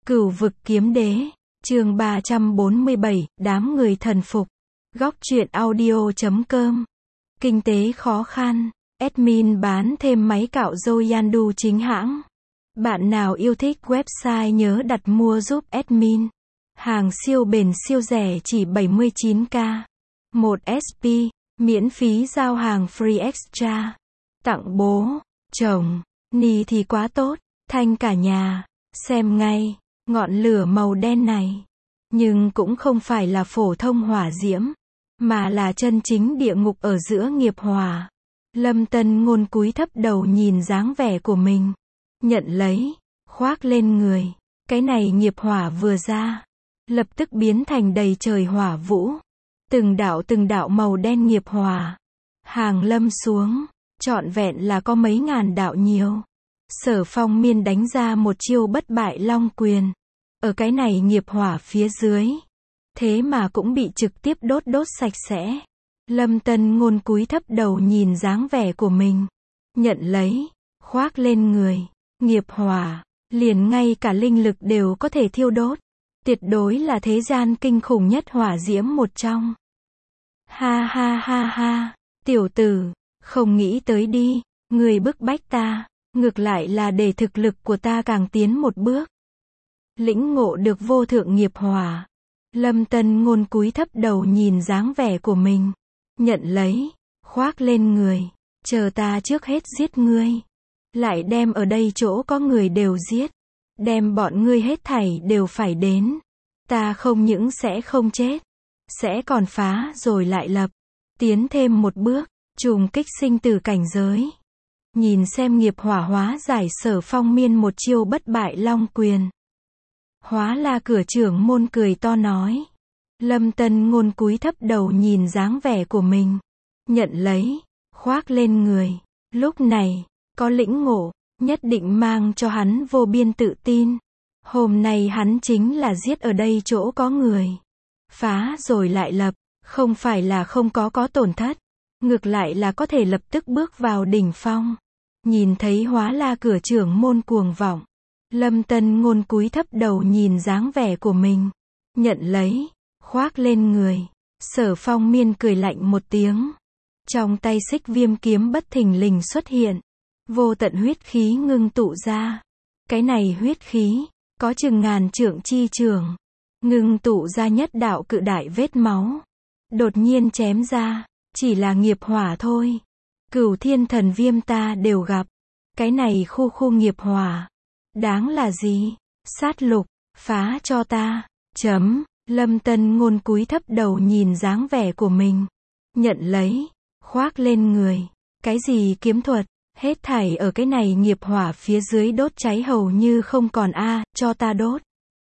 Cửu vực kiếm đế, chương 347, đám người thần phục. Góc truyện audio.com. Kinh tế khó khăn, admin bán thêm máy cạo râu Yandu chính hãng. Bạn nào yêu thích website nhớ đặt mua giúp admin. Hàng siêu bền siêu rẻ chỉ 79k. 1 SP, miễn phí giao hàng free extra. Tặng bố, chồng, ni thì quá tốt, thanh cả nhà. Xem ngay, ngọn lửa màu đen này. Nhưng cũng không phải là phổ thông hỏa diễm, mà là chân chính địa ngục ở giữa nghiệp hỏa. Lâm Tân Ngôn cúi thấp đầu nhìn dáng vẻ của mình. Nhận lấy, khoác lên người. Cái này nghiệp hỏa vừa ra, lập tức biến thành đầy trời hỏa vũ. Từng đạo màu đen nghiệp hỏa. Hàng lâm xuống, trọn vẹn là có mấy ngàn đạo nhiều. Sở Phong Miên đánh ra một chiêu bất bại long quyền. Ở cái này nghiệp hỏa phía dưới. Thế mà cũng bị trực tiếp đốt sạch sẽ. Lâm Tân Ngôn cúi thấp đầu nhìn dáng vẻ của mình. Nhận lấy, khoác lên người. Nghiệp hỏa, liền ngay cả linh lực đều có thể thiêu đốt. Tuyệt đối là thế gian kinh khủng nhất hỏa diễm một trong. Ha ha ha ha, tiểu tử, không nghĩ tới đi, người bức bách ta, ngược lại là để thực lực của ta càng tiến một bước. Lĩnh ngộ được vô thượng nghiệp hỏa. Lâm Tân Ngôn cúi thấp đầu nhìn dáng vẻ của mình. Nhận lấy, khoác lên người, chờ ta trước hết giết ngươi. Lại đem ở đây chỗ có người đều giết. Đem bọn ngươi hết thảy đều phải đến. Ta không những sẽ không chết, sẽ còn phá rồi lại lập. Tiến thêm một bước, trùng kích sinh tử cảnh giới. Nhìn xem nghiệp hỏa hóa giải Sở Phong Miên một chiêu bất bại long quyền. Hóa La cửa trưởng môn cười to nói. Lâm Tân Ngôn cúi thấp đầu nhìn dáng vẻ của mình. Nhận lấy, khoác lên người. Lúc này, có lĩnh ngộ, nhất định mang cho hắn vô biên tự tin. Hôm nay hắn chính là giết ở đây chỗ có người. Phá rồi lại lập, không phải là không có tổn thất. Ngược lại là có thể lập tức bước vào đỉnh phong. Nhìn thấy Hóa La cửa trưởng môn cuồng vọng. Lâm Tân Ngôn cúi thấp đầu nhìn dáng vẻ của mình. Nhận lấy, khoác lên người. Sở Phong Miên cười lạnh một tiếng. Trong tay xích viêm kiếm bất thình lình xuất hiện. Vô tận huyết khí ngưng tụ ra. Cái này huyết khí, có chừng ngàn trượng chi trường. Ngưng tụ ra nhất đạo cự đại vết máu. Đột nhiên chém ra, chỉ là nghiệp hỏa thôi. Cửu thiên thần viêm ta đều gặp. Cái này khu nghiệp hỏa. Đáng là gì? Sát lục, phá cho ta. Lâm Tân Ngôn cúi thấp đầu nhìn dáng vẻ của mình. Nhận lấy, khoác lên người. Cái gì kiếm thuật, hết thảy ở cái này nghiệp hỏa phía dưới đốt cháy hầu như không còn cho ta đốt.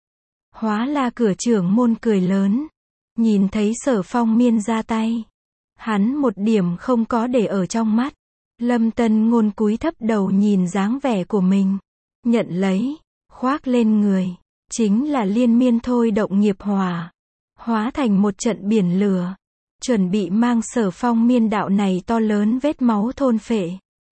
Hóa La cửa trưởng môn cười lớn. Nhìn thấy Sở Phong Miên ra tay. Hắn một điểm không có để ở trong mắt. Lâm Tân Ngôn cúi thấp đầu nhìn dáng vẻ của mình. Nhận lấy, khoác lên người. Chính là liên miên thôi động nghiệp hỏa. Hóa thành một trận biển lửa. Chuẩn bị mang Sở Phong Miên đạo này to lớn vết máu thôn phệ.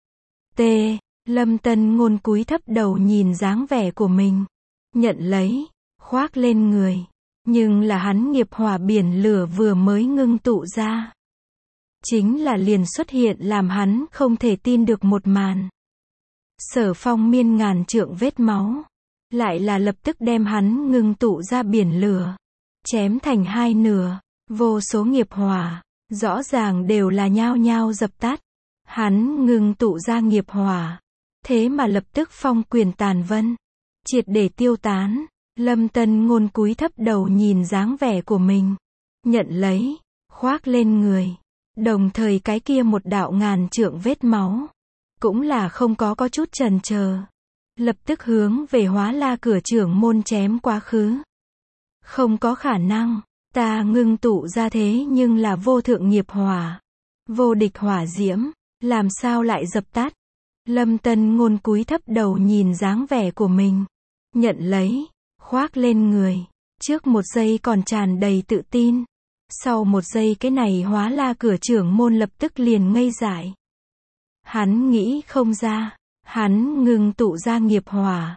Lâm Tân Ngôn cúi thấp đầu nhìn dáng vẻ của mình. Nhận lấy, khoác lên người. Nhưng là hắn nghiệp hỏa biển lửa vừa mới ngưng tụ ra. Chính là liền xuất hiện làm hắn không thể tin được một màn. Sở Phong Miên ngàn trượng vết máu. Lại là lập tức đem hắn ngưng tụ ra biển lửa. Chém thành hai nửa. Vô số nghiệp hỏa. Rõ ràng đều là nhao nhao dập tắt. Hắn ngưng tụ ra nghiệp hỏa. Thế mà lập tức phong quyền tàn vân. Triệt để tiêu tán. Lâm Tân Ngôn cúi thấp đầu nhìn dáng vẻ của mình. Nhận lấy, khoác lên người. Đồng thời cái kia một đạo ngàn trượng vết máu. Cũng là không có chút chần chờ. Lập tức hướng về Hóa La cửa trưởng môn chém quá khứ. Không có khả năng. Ta ngưng tụ ra thế nhưng là vô thượng nghiệp hỏa. Vô địch hỏa diễm. Làm sao lại dập tắt? Lâm Tân Ngôn cúi thấp đầu nhìn dáng vẻ của mình. Nhận lấy, khoác lên người. Trước một giây còn tràn đầy tự tin. Sau một giây cái này Hóa La cửa trưởng môn lập tức liền ngây dại. Hắn nghĩ không ra. Hắn ngưng tụ ra nghiệp hỏa.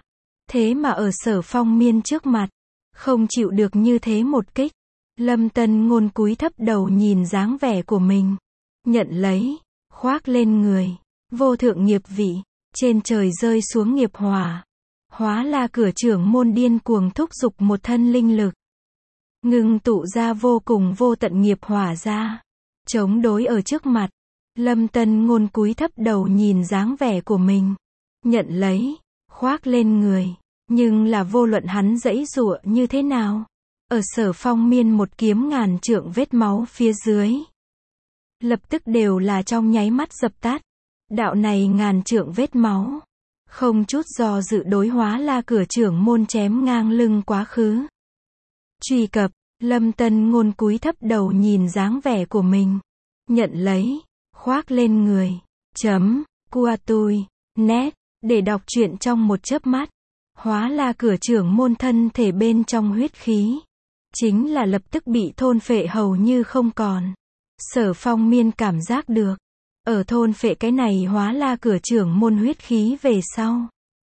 Thế mà ở Sở Phong Miên trước mặt, không chịu được như thế một kích. Lâm Tân Ngôn cúi thấp đầu nhìn dáng vẻ của mình. Nhận lấy, khoác lên người. Vô thượng nghiệp vị, trên trời rơi xuống nghiệp hỏa. Hóa La Cửa trưởng môn điên cuồng thúc giục một thân linh lực. Ngưng tụ ra vô cùng vô tận nghiệp hỏa ra. Chống đối ở trước mặt. Lâm Tân Ngôn cúi thấp đầu nhìn dáng vẻ của mình. Nhận lấy, khoác lên người. Nhưng là vô luận hắn giãy giụa như thế nào. Ở Sở Phong Miên một kiếm ngàn trượng vết máu phía dưới. Lập tức đều là trong nháy mắt dập tắt. Đạo này ngàn trượng vết máu. Không chút do dự đối Hóa La Cửa trưởng môn chém ngang lưng quá khứ. Truy cập, Lâm Tân Ngôn cúi thấp đầu nhìn dáng vẻ của mình. Nhận lấy, khoác lên người. Kuatui, net, để đọc truyện trong một chớp mắt. Hóa La Cửa trưởng môn thân thể bên trong huyết khí. Chính là lập tức bị thôn phệ hầu như không còn. Sở Phong Miên cảm giác được. Ở thôn phệ cái này Hóa La Cửa trưởng môn huyết khí về sau.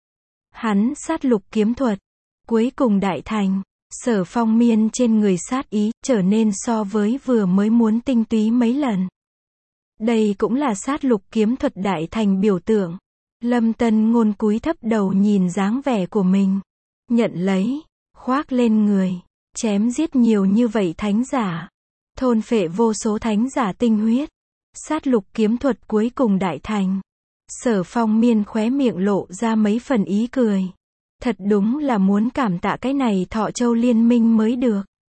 Hắn sát lục kiếm thuật. Cuối cùng đại thành. Sở Phong Miên trên người sát ý trở nên so với vừa mới muốn tinh túy mấy lần. Đây cũng là sát lục kiếm thuật đại thành biểu tượng. Lâm Tân Ngôn cúi thấp đầu nhìn dáng vẻ của mình. Nhận lấy, khoác lên người. Chém giết nhiều như vậy thánh giả. Thôn phệ vô số thánh giả tinh huyết. Sát lục kiếm thuật cuối cùng đại thành. Sở Phong Miên khóe miệng lộ ra mấy phần ý cười. Thật đúng là muốn cảm tạ cái này Thọ Châu liên minh mới được.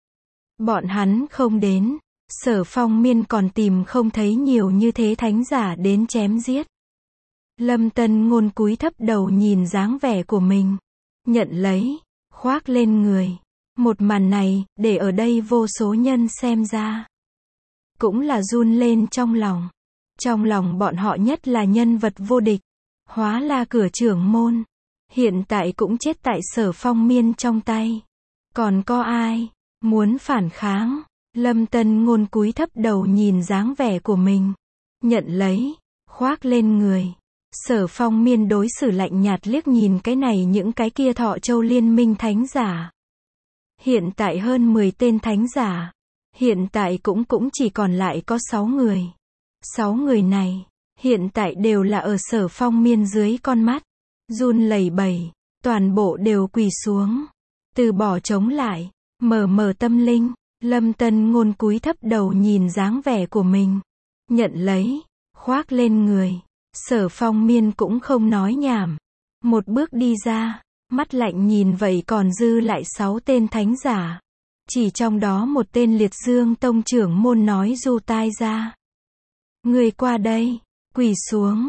Bọn hắn không đến. Sở Phong Miên còn tìm không thấy nhiều như thế thánh giả đến chém giết. Lâm Tân Ngôn cúi thấp đầu nhìn dáng vẻ của mình. Nhận lấy, khoác lên người. Một màn này, để ở đây vô số nhân xem ra. Cũng là run lên trong lòng. Trong lòng bọn họ nhất là nhân vật vô địch. Hóa La Cửa trưởng môn. Hiện tại cũng chết tại Sở Phong Miên trong tay. Còn có ai muốn phản kháng? Lâm Tân Ngôn cúi thấp đầu nhìn dáng vẻ của mình. Nhận lấy, khoác lên người. Sở Phong Miên đối xử lạnh nhạt liếc nhìn cái này những cái kia Thọ Châu liên minh thánh giả. Hiện tại hơn 10 tên thánh giả. Hiện tại cũng chỉ còn lại có 6 người. 6 người này, hiện tại đều là ở Sở Phong Miên dưới con mắt. Run lẩy bẩy, toàn bộ đều quỳ xuống. Từ bỏ chống lại, mở tâm linh. Lâm Tân Ngôn cúi thấp đầu nhìn dáng vẻ của mình. Nhận lấy, khoác lên người. Sở Phong Miên cũng không nói nhảm. Một bước đi ra, mắt lạnh nhìn vậy còn dư lại 6 tên thánh giả. Chỉ trong đó một tên Liệt Dương Tông trưởng môn nói du tai ra. Người qua đây, quỳ xuống.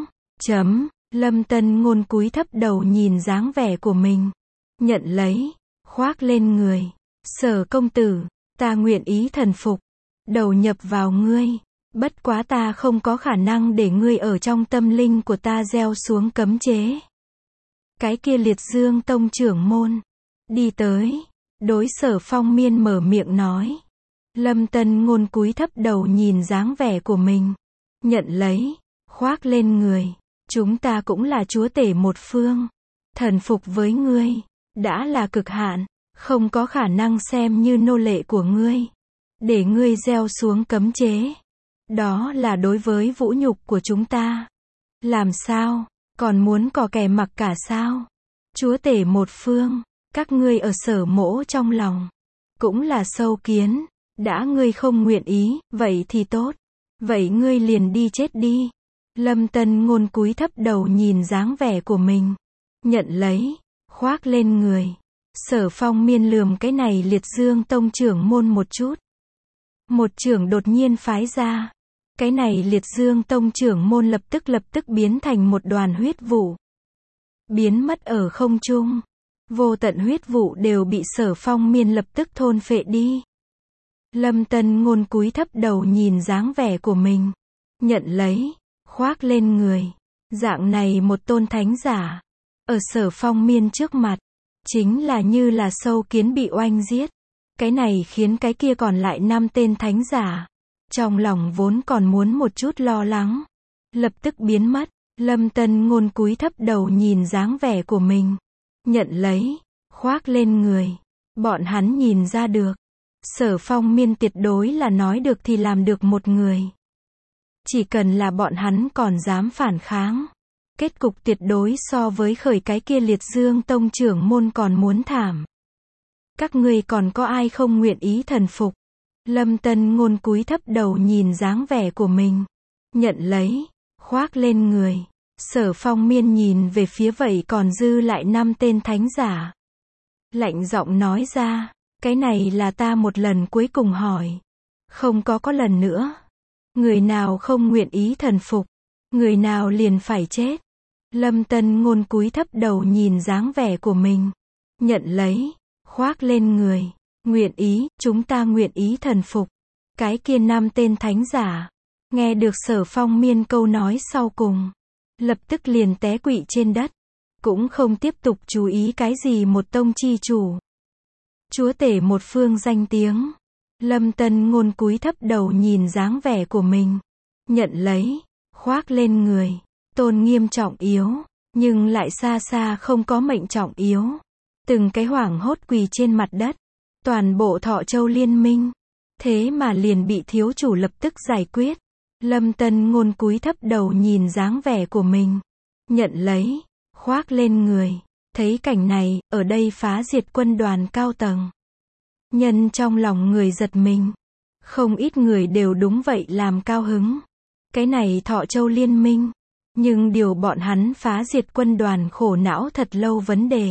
Lâm Tân Ngôn cúi thấp đầu nhìn dáng vẻ của mình. Nhận lấy, khoác lên người. Sở công tử, ta nguyện ý thần phục. Đầu nhập vào ngươi. Bất quá ta không có khả năng để ngươi ở trong tâm linh của ta gieo xuống cấm chế. Cái kia Liệt Dương Tông trưởng môn. Đi tới. Đối Sở Phong Miên mở miệng nói. Lâm Tân Ngôn cúi thấp đầu nhìn dáng vẻ của mình. Nhận lấy, khoác lên người. Chúng ta cũng là chúa tể một phương. Thần phục với ngươi. Đã là cực hạn. Không có khả năng xem như nô lệ của ngươi. Để ngươi gieo xuống cấm chế. Đó là đối với vũ nhục của chúng ta. Làm sao? Còn muốn cò kè mặc cả sao? Chúa tể một phương. Các ngươi ở Sở mỗ trong lòng. Cũng là sâu kiến. Đã ngươi không nguyện ý, vậy thì tốt. Vậy ngươi liền đi chết đi. Lâm Tân Ngôn cúi thấp đầu nhìn dáng vẻ của mình. Nhận lấy, khoác lên người. Sở Phong Miên lườm cái này Liệt Dương Tông trưởng môn một chút. Một trưởng đột nhiên phái ra. Cái này Liệt Dương Tông trưởng môn lập tức biến thành một đoàn huyết vụ. Biến mất ở không trung. Vô tận huyết vụ đều bị Sở Phong Miên lập tức thôn phệ đi. Lâm Tân Ngôn cúi thấp đầu nhìn dáng vẻ của mình. Nhận lấy, khoác lên người. Dạng này một tôn thánh giả. Ở Sở Phong Miên trước mặt. Chính là như là sâu kiến bị oanh giết. Cái này khiến cái kia còn lại 5 tên thánh giả. Trong lòng vốn còn muốn một chút lo lắng. Lập tức biến mất. Lâm Tân Ngôn cúi thấp đầu nhìn dáng vẻ của mình. nhận lấy, khoác lên người. Bọn hắn nhìn ra được. Sở Phong Miên tuyệt đối là nói được thì làm được một người. Chỉ cần là bọn hắn còn dám phản kháng, kết cục tuyệt đối so với khởi cái kia Liệt Dương Tông trưởng môn còn muốn thảm. Các ngươi còn có ai không nguyện ý thần phục? Lâm Tân Ngôn cúi thấp đầu nhìn dáng vẻ của mình. Nhận lấy, khoác lên người. Sở Phong Miên nhìn về phía vậy còn dư lại 5 tên thánh giả. Lạnh giọng nói ra, cái này là ta một lần cuối cùng hỏi. Không có lần nữa. Người nào không nguyện ý thần phục, người nào liền phải chết. Lâm Tân Ngôn cúi thấp đầu nhìn dáng vẻ của mình. Nhận lấy, khoác lên người. Nguyện ý, chúng ta nguyện ý thần phục. Cái kia 5 tên thánh giả. Nghe được Sở Phong Miên câu nói sau cùng. Lập tức liền té quỵ trên đất. Cũng không tiếp tục chú ý cái gì một tông chi chủ. Chúa tể một phương danh tiếng. Lâm Tân Ngôn cúi thấp đầu nhìn dáng vẻ của mình. Nhận lấy, khoác lên người. Tôn nghiêm trọng yếu, nhưng lại xa xa không có mệnh trọng yếu. Từng cái hoảng hốt quỳ trên mặt đất. Toàn bộ Thọ Châu liên minh. Thế mà liền bị thiếu chủ lập tức giải quyết. Lâm Tân Ngôn cúi thấp đầu nhìn dáng vẻ của mình. Nhận lấy, khoác lên người. Thấy cảnh này, ở đây phá diệt quân đoàn cao tầng. Nhân trong lòng người giật mình. Không ít người đều đúng vậy làm cao hứng. Cái này Thọ Châu liên minh. Nhưng điều bọn hắn phá diệt quân đoàn khổ não thật lâu vấn đề.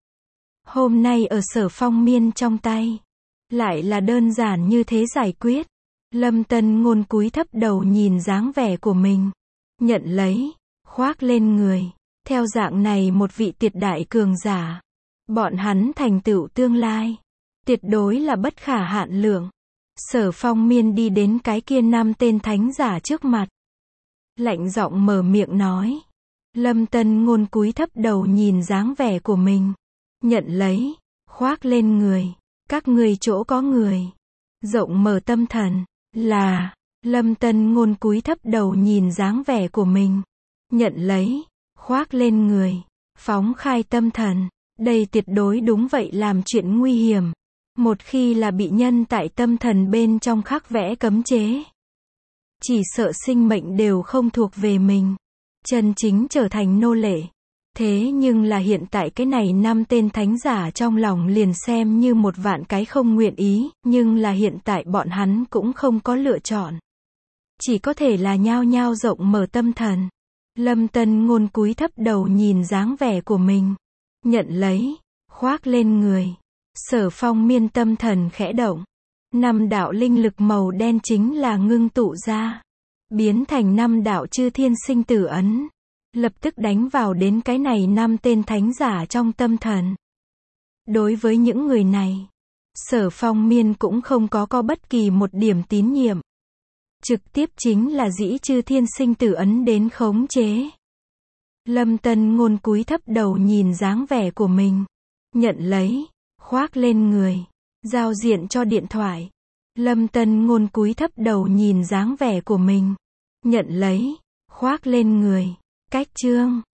Hôm nay ở Sở Phong Miên trong tay. Lại là đơn giản như thế giải quyết. Lâm Tân Ngôn cúi thấp đầu nhìn dáng vẻ của mình. Nhận lấy, khoác lên người. Theo dạng này một vị tuyệt đại cường giả. Bọn hắn thành tựu tương lai. Tuyệt đối là bất khả hạn lượng. Sở Phong Miên đi đến cái kia 5 tên thánh giả trước mặt. Lạnh giọng mở miệng nói. Lâm Tân Ngôn cúi thấp đầu nhìn dáng vẻ của mình. Nhận lấy, khoác lên người. Các ngươi chỗ có người. Rộng mở tâm thần. Là, Lâm Tân Ngôn cúi thấp đầu nhìn dáng vẻ của mình. Nhận lấy, khoác lên người. Phóng khai tâm thần. Đây tuyệt đối đúng vậy làm chuyện nguy hiểm. Một khi là bị nhân tại tâm thần bên trong khắc vẽ cấm chế. Chỉ sợ sinh mệnh đều không thuộc về mình. Chân chính trở thành nô lệ. Thế nhưng là hiện tại cái này 5 tên thánh giả trong lòng liền xem như một vạn cái không nguyện ý, nhưng là hiện tại bọn hắn cũng không có lựa chọn. Chỉ có thể là nhao nhao rộng mở tâm thần. Lâm Tân Ngôn cúi thấp đầu nhìn dáng vẻ của mình. Nhận lấy, khoác lên người. Sở Phong Miên tâm thần khẽ động. 5 đạo linh lực màu đen chính là ngưng tụ ra. Biến thành 5 đạo chư thiên sinh tử ấn. Lập tức đánh vào đến cái này 5 tên thánh giả trong tâm thần. Đối với những người này, Sở Phong Miên cũng không có bất kỳ một điểm tín nhiệm. Trực tiếp chính là dĩ chư thiên sinh tử ấn đến khống chế. Lâm Tân Ngôn cúi thấp đầu nhìn dáng vẻ của mình. Nhận lấy, khoác lên người. Giao diện cho điện thoại. Lâm Tân Ngôn cúi thấp đầu nhìn dáng vẻ của mình. Nhận lấy, khoác lên người. Cách chương